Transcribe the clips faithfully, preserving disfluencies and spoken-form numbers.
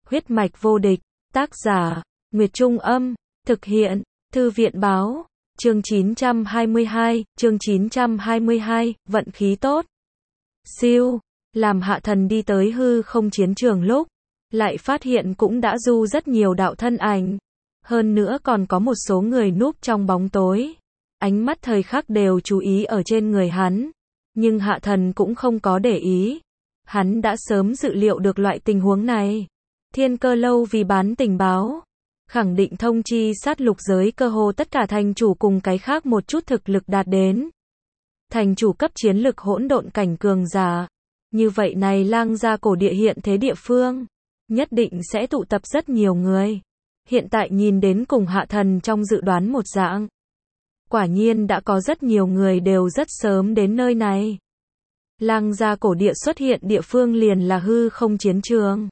Huyết mạch vô địch, tác giả, Nguyệt Trung Âm, thực hiện, Thư viện báo, chương chín trăm hai mươi hai, chương chín trăm hai mươi hai, vận khí tốt. Siêu, làm Hạ Thần đi tới hư không chiến trường lúc, lại phát hiện cũng đã du rất nhiều đạo thân ảnh. Hơn nữa còn có một số người núp trong bóng tối. Ánh mắt thời khắc đều chú ý ở trên người hắn. Nhưng Hạ Thần cũng không có để ý. Hắn đã sớm dự liệu được loại tình huống này. Thiên Cơ Lâu vì bán tình báo, khẳng định thông chi sát lục giới cơ hồ tất cả thành chủ cùng cái khác một chút thực lực đạt đến. Thành chủ cấp chiến lực hỗn độn cảnh cường giả. Như vậy này Lang Gia cổ địa hiện thế địa phương, nhất định sẽ tụ tập rất nhiều người. Hiện tại nhìn đến cùng Hạ Thần trong dự đoán một dạng. Quả nhiên đã có rất nhiều người đều rất sớm đến nơi này. Lang Gia cổ địa xuất hiện địa phương liền là hư không chiến trường.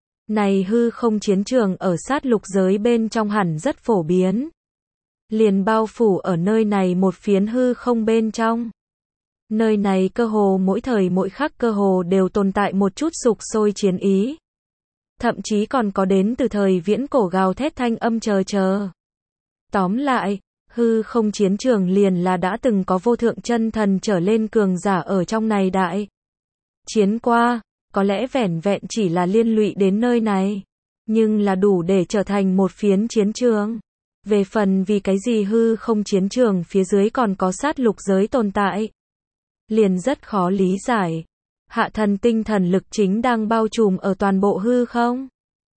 Này hư không chiến trường ở sát lục giới bên trong hẳn rất phổ biến. Liền bao phủ ở nơi này một phiến hư không bên trong. Nơi này cơ hồ mỗi thời mỗi khắc cơ hồ đều tồn tại một chút sục sôi chiến ý. Thậm chí còn có đến từ thời viễn cổ gào thét thanh âm chờ chờ. Tóm lại, hư không chiến trường liền là đã từng có vô thượng chân thần trở lên cường giả ở trong này đại chiến qua, có lẽ vẻn vẹn chỉ là liên lụy đến nơi này, nhưng là đủ để trở thành một phiến chiến trường. Về phần vì cái gì hư không chiến trường phía dưới còn có sát lục giới tồn tại, liền rất khó lý giải. Hạ Thần tinh thần lực chính đang bao trùm ở toàn bộ hư không.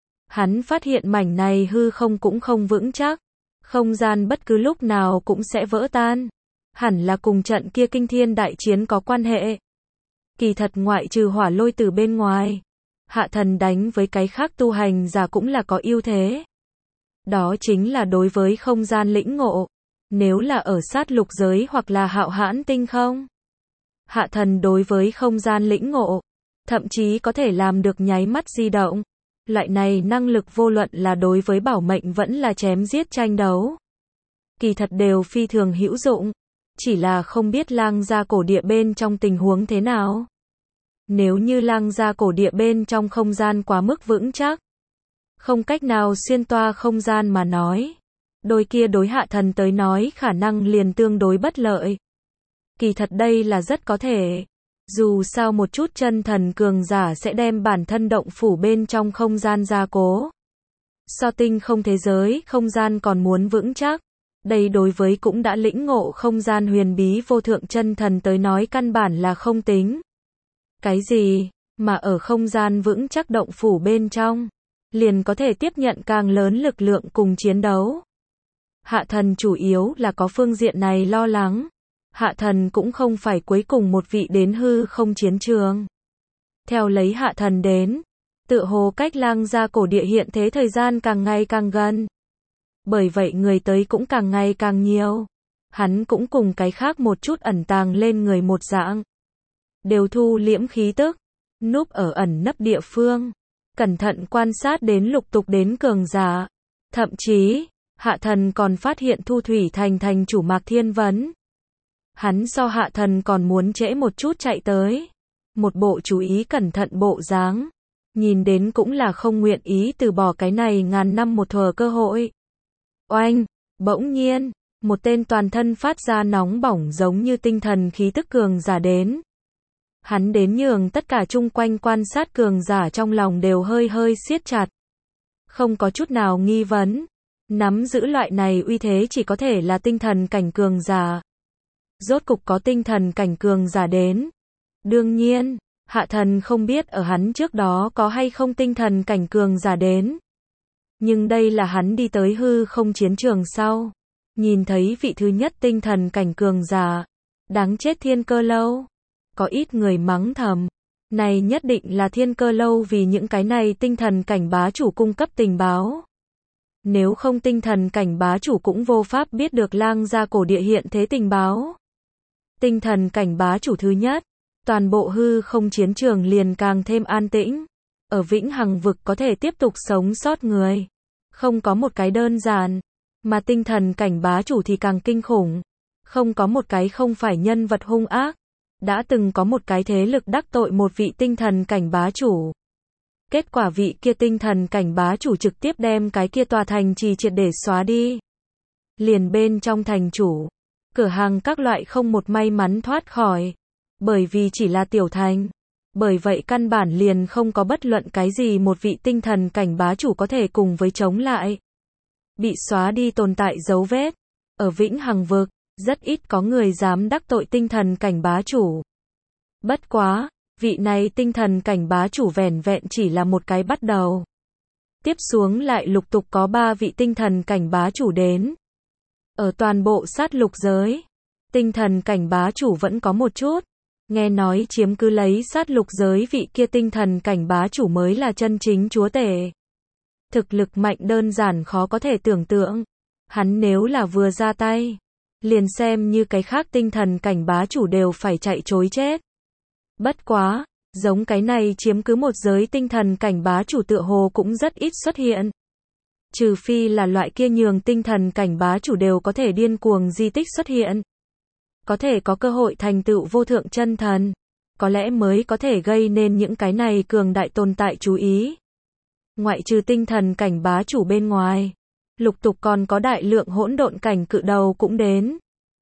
Hắn phát hiện mảnh này hư không cũng không vững chắc. Không gian bất cứ lúc nào cũng sẽ vỡ tan. Hẳn là cùng trận kia kinh thiên đại chiến có quan hệ. Kỳ thật ngoại trừ hỏa lôi từ bên ngoài, Hạ Thần đánh với cái khác tu hành giả cũng là có ưu thế. Đó chính là đối với không gian lĩnh ngộ. Nếu là ở sát lục giới hoặc là hạo hãn tinh không, Hạ Thần đối với không gian lĩnh ngộ, thậm chí có thể làm được nháy mắt di động. Loại này năng lực vô luận là đối với bảo mệnh vẫn là chém giết tranh đấu, kỳ thật đều phi thường hữu dụng. Chỉ là không biết Lang Gia cổ địa bên trong tình huống thế nào. Nếu như Lang Gia cổ địa bên trong không gian quá mức vững chắc, không cách nào xuyên toa không gian mà nói, đôi kia đối Hạ Thần tới nói khả năng liền tương đối bất lợi. Kỳ thật đây là rất có thể. Dù sao một chút chân thần cường giả sẽ đem bản thân động phủ bên trong không gian gia cố. So tinh không thế giới, không gian còn muốn vững chắc. Đây đối với cũng đã lĩnh ngộ không gian huyền bí vô thượng chân thần tới nói căn bản là không tính. Cái gì, mà ở không gian vững chắc động phủ bên trong, liền có thể tiếp nhận càng lớn lực lượng cùng chiến đấu. Hạ Thần chủ yếu là có phương diện này lo lắng. Hạ Thần cũng không phải cuối cùng một vị đến hư không chiến trường. Theo lấy Hạ Thần đến, tựa hồ cách Lang Gia cổ địa hiện thế thời gian càng ngày càng gần. Bởi vậy người tới cũng càng ngày càng nhiều. Hắn cũng cùng cái khác một chút ẩn tàng lên người một dạng. Đều thu liễm khí tức, núp ở ẩn nấp địa phương. Cẩn thận quan sát đến lục tục đến cường giả. Thậm chí, Hạ Thần còn phát hiện Thu Thủy Thành thành chủ Mạc Thiên Vấn. Hắn so Hạ Thần còn muốn trễ một chút chạy tới. Một bộ chú ý cẩn thận bộ dáng. Nhìn đến cũng là không nguyện ý từ bỏ cái này ngàn năm một thuở cơ hội. Oanh, bỗng nhiên, một tên toàn thân phát ra nóng bỏng giống như tinh thần khí tức cường giả đến. Hắn đến nhường tất cả chung quanh quan sát cường giả trong lòng đều hơi hơi siết chặt. Không có chút nào nghi vấn. Nắm giữ loại này uy thế chỉ có thể là tinh thần cảnh cường giả. Rốt cục có tinh thần cảnh cường giả đến. Đương nhiên, Hạ Thần không biết ở hắn trước đó có hay không tinh thần cảnh cường giả đến. Nhưng đây là hắn đi tới hư không chiến trường sau. Nhìn thấy vị thứ nhất tinh thần cảnh cường giả. Đáng chết Thiên Cơ Lâu. Có ít người mắng thầm. Này nhất định là Thiên Cơ Lâu vì những cái này tinh thần cảnh bá chủ cung cấp tình báo. Nếu không tinh thần cảnh bá chủ cũng vô pháp biết được Lang Gia cổ địa hiện thế tình báo. Tinh thần cảnh bá chủ thứ nhất, toàn bộ hư không chiến trường liền càng thêm an tĩnh. Ở Vĩnh Hằng vực có thể tiếp tục sống sót người, không có một cái đơn giản, mà tinh thần cảnh bá chủ thì càng kinh khủng. Không có một cái không phải nhân vật hung ác. Đã từng có một cái thế lực đắc tội một vị tinh thần cảnh bá chủ. Kết quả vị kia tinh thần cảnh bá chủ trực tiếp đem cái kia tòa thành trì triệt để xóa đi. Liền bên trong thành chủ, cửa hàng các loại không một may mắn thoát khỏi. Bởi vì chỉ là tiểu thành. Bởi vậy căn bản liền không có bất luận cái gì một vị tinh thần cảnh bá chủ có thể cùng với chống lại. Bị xóa đi tồn tại dấu vết. Ở Vĩnh Hằng vực, rất ít có người dám đắc tội tinh thần cảnh bá chủ. Bất quá, vị này tinh thần cảnh bá chủ vẻn vẹn chỉ là một cái bắt đầu. Tiếp xuống lại lục tục có ba vị tinh thần cảnh bá chủ đến. Ở toàn bộ sát lục giới, tinh thần cảnh bá chủ vẫn có một chút. Nghe nói chiếm cứ lấy sát lục giới vị kia tinh thần cảnh bá chủ mới là chân chính chúa tể. Thực lực mạnh đơn giản khó có thể tưởng tượng. Hắn nếu là vừa ra tay, liền xem như cái khác tinh thần cảnh bá chủ đều phải chạy trối chết. Bất quá, giống cái này chiếm cứ một giới tinh thần cảnh bá chủ tựa hồ cũng rất ít xuất hiện. Trừ phi là loại kia nhường tinh thần cảnh bá chủ đều có thể điên cuồng di tích xuất hiện. Có thể có cơ hội thành tựu vô thượng chân thần. Có lẽ mới có thể gây nên những cái này cường đại tồn tại chú ý. Ngoại trừ tinh thần cảnh bá chủ bên ngoài, lục tục còn có đại lượng hỗn độn cảnh cự đầu cũng đến.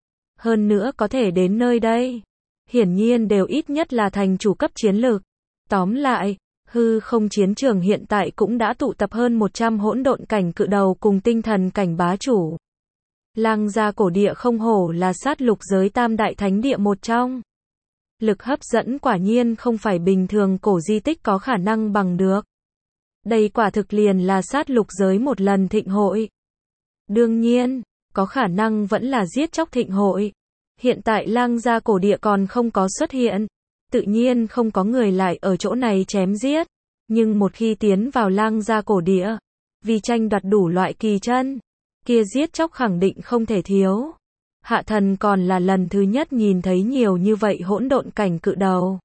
Hơn nữa có thể đến nơi đây. Hiển nhiên đều ít nhất là thành chủ cấp chiến lược. Tóm lại, hư không chiến trường hiện tại cũng đã tụ tập hơn một trăm hỗn độn cảnh cự đầu cùng tinh thần cảnh bá chủ. Lăng Gia cổ địa không hổ là sát lục giới tam đại thánh địa một trong. Lực hấp dẫn quả nhiên không phải bình thường cổ di tích có khả năng bằng được. Đây quả thực liền là sát lục giới một lần thịnh hội. Đương nhiên, có khả năng vẫn là giết chóc thịnh hội. Hiện tại Lăng Gia cổ địa còn không có xuất hiện. Tự nhiên không có người lại ở chỗ này chém giết. Nhưng một khi tiến vào Lăng Gia cổ địa, vì tranh đoạt đủ loại kỳ chân, kia giết chóc khẳng định không thể thiếu. Hạ thần còn là lần thứ nhất nhìn thấy nhiều như vậy hỗn độn cảnh cự đầu.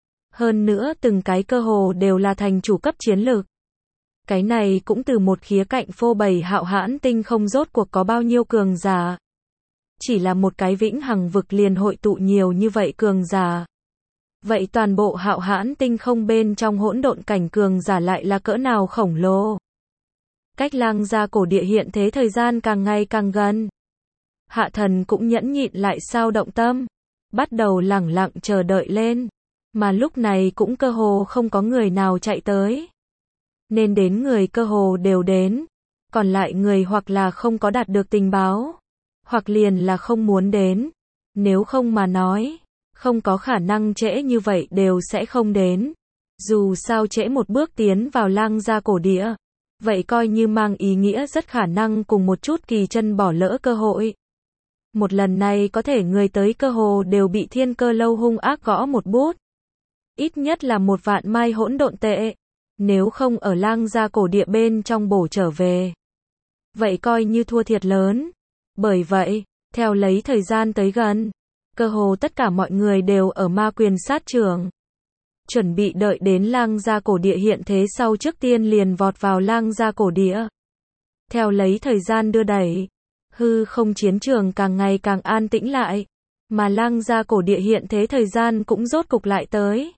Hơn nữa từng cái cơ hồ đều là thành chủ cấp chiến lược. Cái này cũng từ một khía cạnh phô bày Hạo Hãn tinh không rốt cuộc có bao nhiêu cường giả. Chỉ là một cái Vĩnh Hằng vực liền hội tụ nhiều như vậy cường giả. Vậy toàn bộ Hạo Hãn tinh không bên trong hỗn độn cảnh cường giả lại là cỡ nào khổng lồ. Cách Lăng Gia cổ địa hiện thế thời gian càng ngày càng gần. Hạ thần cũng nhẫn nhịn lại sao động tâm. Bắt đầu lẳng lặng chờ đợi lên. Mà lúc này cũng cơ hồ không có người nào chạy tới. Nên đến người cơ hồ đều đến. Còn lại người hoặc là không có đạt được tình báo. Hoặc liền là không muốn đến. Nếu không mà nói, không có khả năng trễ như vậy đều sẽ không đến. Dù sao trễ một bước tiến vào Lăng Gia cổ địa. Vậy coi như mang ý nghĩa rất khả năng cùng một chút kỳ chân bỏ lỡ cơ hội. Một lần này có thể người tới cơ hồ đều bị Thiên Cơ Lâu hung ác gõ một bút. Ít nhất là một vạn mai hỗn độn tệ. Nếu không ở Lăng Gia cổ địa bên trong bổ trở về. Vậy coi như thua thiệt lớn. Bởi vậy, theo lấy thời gian tới gần, cơ hồ tất cả mọi người đều ở ma quyền sát trường. Chuẩn bị đợi đến Lăng Gia cổ địa hiện thế sau trước tiên liền vọt vào Lăng Gia cổ địa. Theo lấy thời gian đưa đẩy, hư không chiến trường càng ngày càng an tĩnh lại, mà Lăng Gia cổ địa hiện thế thời gian cũng rốt cục lại tới.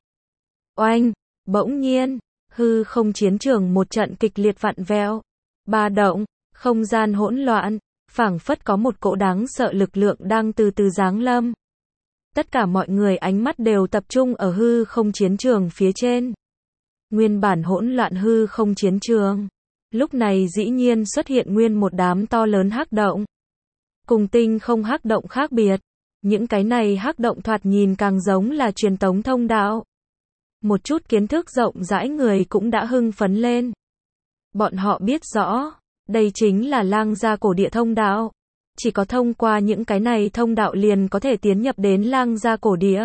Oanh, bỗng nhiên, hư không chiến trường một trận kịch liệt vặn vẹo, ba động, không gian hỗn loạn, phảng phất có một cỗ đáng sợ lực lượng đang từ từ giáng lâm. Tất cả mọi người ánh mắt đều tập trung ở hư không chiến trường phía trên. Nguyên bản hỗn loạn hư không chiến trường. Lúc này dĩ nhiên xuất hiện nguyên một đám to lớn hắc động. Cùng tinh không hắc động khác biệt. Những cái này hắc động thoạt nhìn càng giống là truyền tống thông đạo. Một chút kiến thức rộng rãi người cũng đã hưng phấn lên. Bọn họ biết rõ, đây chính là Lăng Gia cổ địa thông đạo. Chỉ có thông qua những cái này thông đạo liền có thể tiến nhập đến Lăng Gia cổ địa.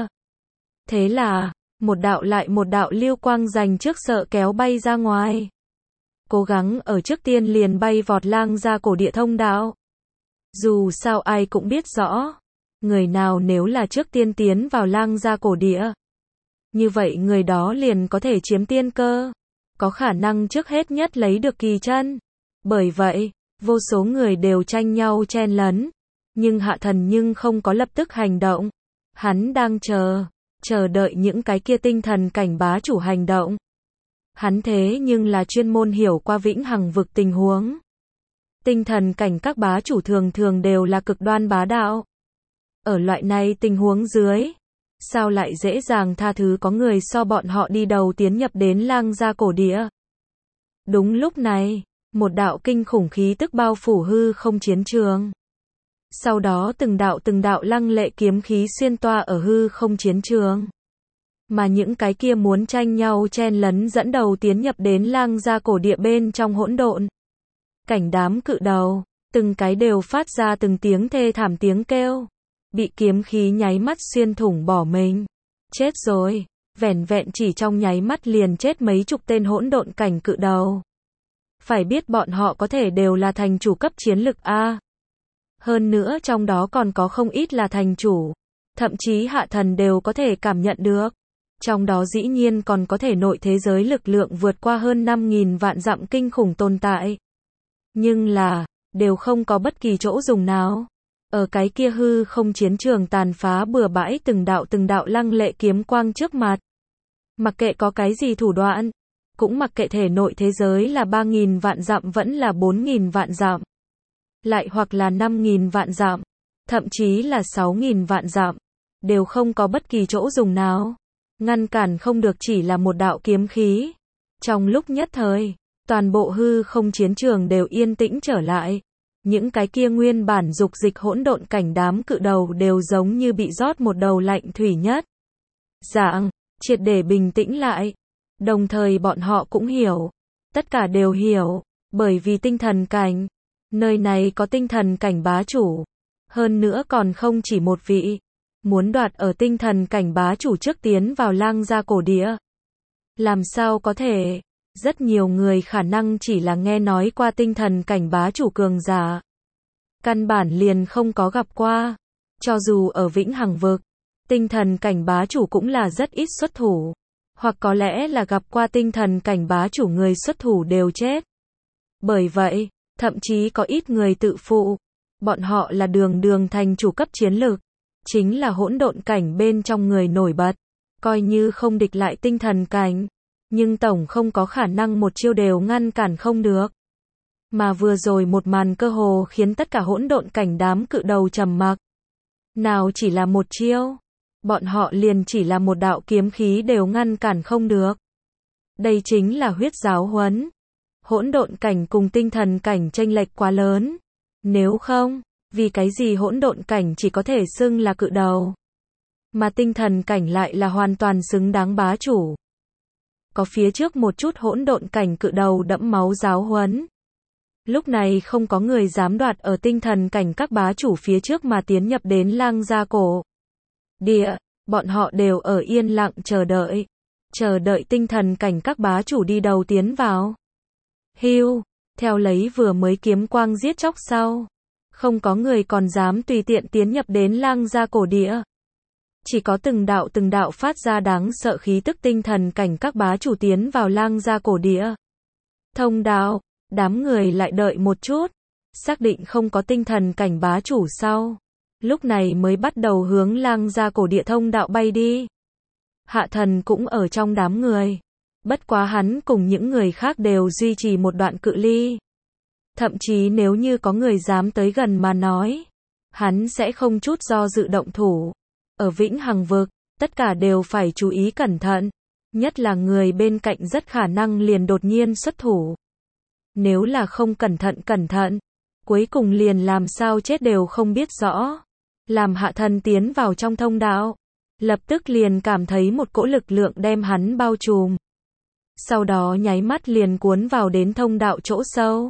Thế là, một đạo lại một đạo lưu quang dành trước sợ kéo bay ra ngoài. Cố gắng ở trước tiên liền bay vọt Lăng Gia cổ địa thông đạo. Dù sao ai cũng biết rõ, người nào nếu là trước tiên tiến vào Lăng Gia cổ địa, như vậy người đó liền có thể chiếm tiên cơ, có khả năng trước hết nhất lấy được kỳ chân. Bởi vậy, vô số người đều tranh nhau chen lấn, nhưng Hạ Thần nhưng không có lập tức hành động. Hắn đang chờ, chờ đợi những cái kia tinh thần cảnh bá chủ hành động. Hắn thế nhưng là chuyên môn hiểu qua vĩnh hằng vực tình huống. Tinh thần cảnh các bá chủ thường thường đều là cực đoan bá đạo. Ở loại này tình huống dưới, sao lại dễ dàng tha thứ có người so bọn họ đi đầu tiến nhập đến lang gia cổ địa. Đúng lúc này, một đạo kinh khủng khí tức bao phủ hư không chiến trường. Sau đó từng đạo từng đạo lăng lệ kiếm khí xuyên toa ở hư không chiến trường. Mà những cái kia muốn tranh nhau chen lấn dẫn đầu tiến nhập đến lang gia cổ địa bên trong hỗn độn. Cảnh đám cự đầu, từng cái đều phát ra từng tiếng thê thảm tiếng kêu. Bị kiếm khí nháy mắt xuyên thủng bỏ mình. Chết rồi, vẻn vẹn chỉ trong nháy mắt liền chết mấy chục tên hỗn độn cảnh cự đầu. Phải biết bọn họ có thể đều là thành chủ cấp chiến lực A. Hơn nữa trong đó còn có không ít là thành chủ. Thậm chí hạ thần đều có thể cảm nhận được. Trong đó dĩ nhiên còn có thể nội thế giới lực lượng vượt qua hơn năm nghìn vạn dặm kinh khủng tồn tại. Nhưng là, đều không có bất kỳ chỗ dùng nào. Ở cái kia hư không chiến trường tàn phá bừa bãi từng đạo từng đạo lăng lệ kiếm quang trước mặt. Mặc kệ có cái gì thủ đoạn, cũng mặc kệ thể nội thế giới là ba nghìn vạn dặm vẫn là bốn nghìn vạn dặm. Lại hoặc là năm nghìn vạn dặm, thậm chí là sáu nghìn vạn dặm, đều không có bất kỳ chỗ dùng nào. Ngăn cản không được chỉ là một đạo kiếm khí. Trong lúc nhất thời, toàn bộ hư không chiến trường đều yên tĩnh trở lại. Những cái kia nguyên bản dục dịch hỗn độn cảnh đám cự đầu đều giống như bị rót một đầu lạnh thủy nhất. Dạng, triệt để bình tĩnh lại. Đồng thời bọn họ cũng hiểu. Tất cả đều hiểu. Bởi vì tinh thần cảnh. Nơi này có tinh thần cảnh bá chủ. Hơn nữa còn không chỉ một vị. Muốn đoạt ở tinh thần cảnh bá chủ trước tiến vào lang gia cổ địa. Làm sao có thể? Rất nhiều người khả năng chỉ là nghe nói qua tinh thần cảnh bá chủ cường giả. Căn bản liền không có gặp qua. Cho dù ở vĩnh hằng vực, tinh thần cảnh bá chủ cũng là rất ít xuất thủ. Hoặc có lẽ là gặp qua tinh thần cảnh bá chủ người xuất thủ đều chết. Bởi vậy, thậm chí có ít người tự phụ. Bọn họ là đường đường thành chủ cấp chiến lực. Chính là hỗn độn cảnh bên trong người nổi bật. Coi như không địch lại tinh thần cảnh. Nhưng tổng không có khả năng một chiêu đều ngăn cản không được. Mà vừa rồi một màn cơ hồ khiến tất cả hỗn độn cảnh đám cự đầu trầm mặc. Nào chỉ là một chiêu. Bọn họ liền chỉ là một đạo kiếm khí đều ngăn cản không được. Đây chính là huyết giáo huấn. Hỗn độn cảnh cùng tinh thần cảnh chênh lệch quá lớn. Nếu không, vì cái gì hỗn độn cảnh chỉ có thể xưng là cự đầu. Mà tinh thần cảnh lại là hoàn toàn xứng đáng bá chủ. Có phía trước một chút hỗn độn cảnh cự đầu đẫm máu giáo huấn. Lúc này không có người dám đoạt ở tinh thần cảnh các bá chủ phía trước mà tiến nhập đến lang gia cổ địa. Bọn họ đều ở yên lặng chờ đợi. Chờ đợi tinh thần cảnh các bá chủ đi đầu tiến vào. Hưu, theo lấy vừa mới kiếm quang giết chóc sau. Không có người còn dám tùy tiện tiến nhập đến lang gia cổ địa. Chỉ có từng đạo từng đạo phát ra đáng sợ khí tức tinh thần cảnh các bá chủ tiến vào lang gia cổ địa. Thông đạo, đám người lại đợi một chút. Xác định không có tinh thần cảnh bá chủ sau. Lúc này mới bắt đầu hướng lang gia cổ địa thông đạo bay đi. Hạ thần cũng ở trong đám người. Bất quá hắn cùng những người khác đều duy trì một đoạn cự ly. Thậm chí nếu như có người dám tới gần mà nói, hắn sẽ không chút do dự động thủ. Ở vĩnh hằng vực, tất cả đều phải chú ý cẩn thận. Nhất là người bên cạnh rất khả năng liền đột nhiên xuất thủ. Nếu là không cẩn thận cẩn thận, cuối cùng liền làm sao chết đều không biết rõ. Làm hạ thần tiến vào trong thông đạo. Lập tức liền cảm thấy một cỗ lực lượng đem hắn bao trùm. Sau đó nháy mắt liền cuốn vào đến thông đạo chỗ sâu.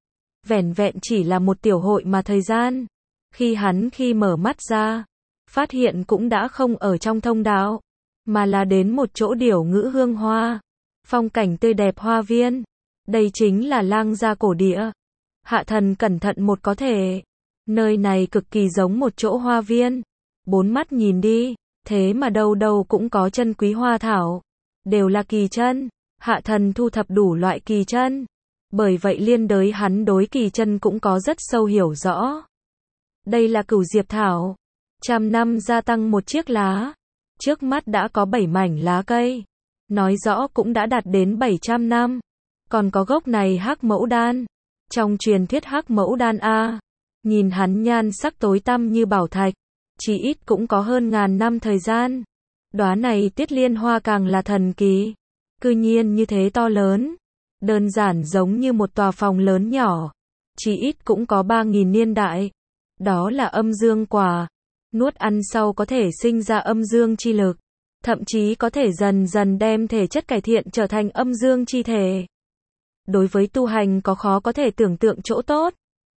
Vẻn vẹn chỉ là một tiểu hội mà thời gian. Khi hắn khi mở mắt ra, phát hiện cũng đã không ở trong thông đạo, mà là đến một chỗ điểu ngữ hương hoa. Phong cảnh tươi đẹp hoa viên. Đây chính là lang gia cổ địa. Hạ thần cẩn thận một có thể. Nơi này cực kỳ giống một chỗ hoa viên. Bốn mắt nhìn đi, thế mà đâu đâu cũng có chân quý hoa thảo. Đều là kỳ chân. Hạ thần thu thập đủ loại kỳ chân. Bởi vậy liên đới hắn đối kỳ chân cũng có rất sâu hiểu rõ. Đây là cửu diệp thảo. Trăm năm gia tăng một chiếc lá. Trước mắt đã có bảy mảnh lá cây. nói rõ cũng đã đạt đến bảy trăm năm. Còn có gốc này Hắc Mẫu Đan. Trong truyền thuyết Hắc Mẫu Đan a, nhìn hắn nhan sắc tối tăm như bảo thạch, chỉ ít cũng có hơn ngàn năm thời gian. Đóa này Tiết Liên Hoa càng là thần kỳ, cư nhiên như thế to lớn, đơn giản giống như một tòa phòng lớn nhỏ, chỉ ít cũng có ba nghìn niên đại. Đó là âm dương quả, nuốt ăn sau có thể sinh ra âm dương chi lực, thậm chí có thể dần dần đem thể chất cải thiện trở thành âm dương chi thể. Đối với tu hành có khó có thể tưởng tượng chỗ tốt.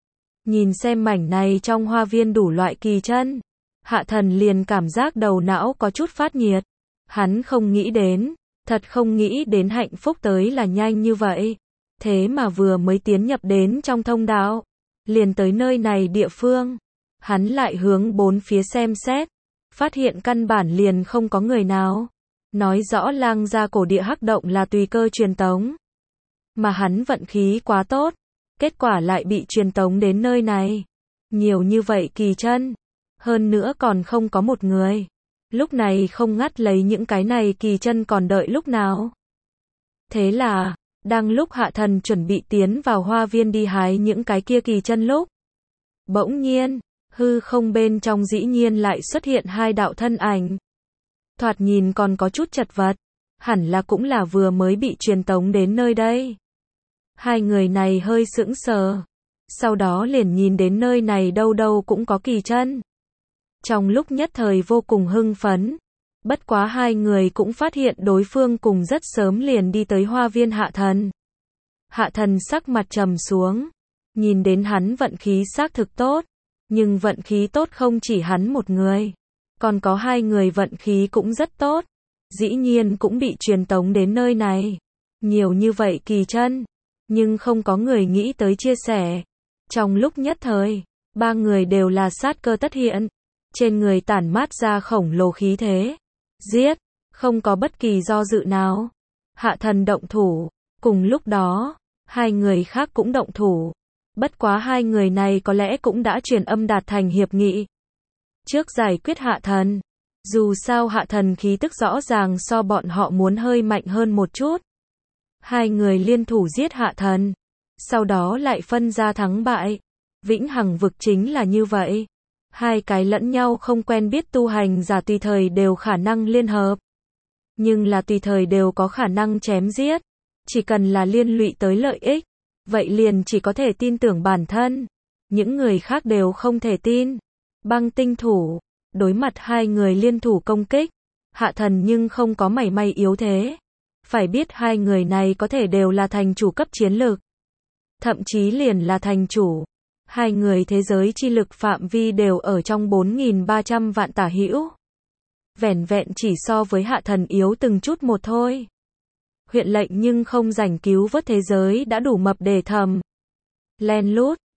Nhìn xem mảnh này trong hoa viên đủ loại kỳ chân, Hạ Thần liền cảm giác đầu não có chút phát nhiệt. Hắn không nghĩ đến, thật không nghĩ đến hạnh phúc tới là nhanh như vậy. Thế mà vừa mới tiến nhập đến trong thông đạo, liền tới nơi này địa phương. Hắn lại hướng bốn phía xem xét, phát hiện căn bản liền không có người nào. Nói rõ Lang gia cổ địa hắc động là tùy cơ truyền tống. Mà hắn vận khí quá tốt, kết quả lại bị truyền tống đến nơi này. Nhiều như vậy kỳ chân, hơn nữa còn không có một người. Lúc này không ngắt lấy những cái này kỳ chân còn đợi lúc nào. Thế là, đang lúc Hạ Thần chuẩn bị tiến vào hoa viên đi hái những cái kia kỳ chân lúc, bỗng nhiên, hư không bên trong dĩ nhiên lại xuất hiện hai đạo thân ảnh. Thoạt nhìn còn có chút chật vật, hẳn là cũng là vừa mới bị truyền tống đến nơi đây. Hai người này hơi sững sờ, sau đó liền nhìn đến nơi này đâu đâu cũng có kỳ chân. Trong lúc nhất thời vô cùng hưng phấn, bất quá hai người cũng phát hiện đối phương cùng rất sớm liền đi tới hoa viên Hạ Thần. Hạ Thần sắc mặt trầm xuống, nhìn đến hắn vận khí xác thực tốt, nhưng vận khí tốt không chỉ hắn một người, còn có hai người vận khí cũng rất tốt, dĩ nhiên cũng bị truyền tống đến nơi này. Nhiều như vậy kỳ chân, nhưng không có người nghĩ tới chia sẻ. Trong lúc nhất thời, ba người đều là sát cơ tất hiện, trên người tản mát ra khổng lồ khí thế. Giết, không có bất kỳ do dự nào. Hạ Thần động thủ, cùng lúc đó, hai người khác cũng động thủ. Bất quá hai người này có lẽ cũng đã truyền âm đạt thành hiệp nghị. Trước giải quyết Hạ Thần, dù sao Hạ Thần khí tức rõ ràng so bọn họ muốn hơi mạnh hơn một chút. Hai người liên thủ giết Hạ Thần, sau đó lại phân ra thắng bại. Vĩnh Hằng vực chính là như vậy. Hai cái lẫn nhau không quen biết tu hành giả tùy thời đều khả năng liên hợp. Nhưng là tùy thời đều có khả năng chém giết. Chỉ cần là liên lụy tới lợi ích, vậy liền chỉ có thể tin tưởng bản thân. Những người khác đều không thể tin. Băng tinh thủ, đối mặt hai người liên thủ công kích, Hạ Thần nhưng không có mảy may yếu thế. Phải biết hai người này có thể đều là thành chủ cấp chiến lược. Thậm chí liền là thành chủ. Hai người thế giới chi lực phạm vi đều ở trong bốn nghìn ba trăm vạn tả hữu. Vẻn vẹn chỉ so với Hạ Thần yếu từng chút một thôi. Huyện lệnh nhưng không rảnh cứu vớt thế giới đã đủ mập để thầm. Len lút,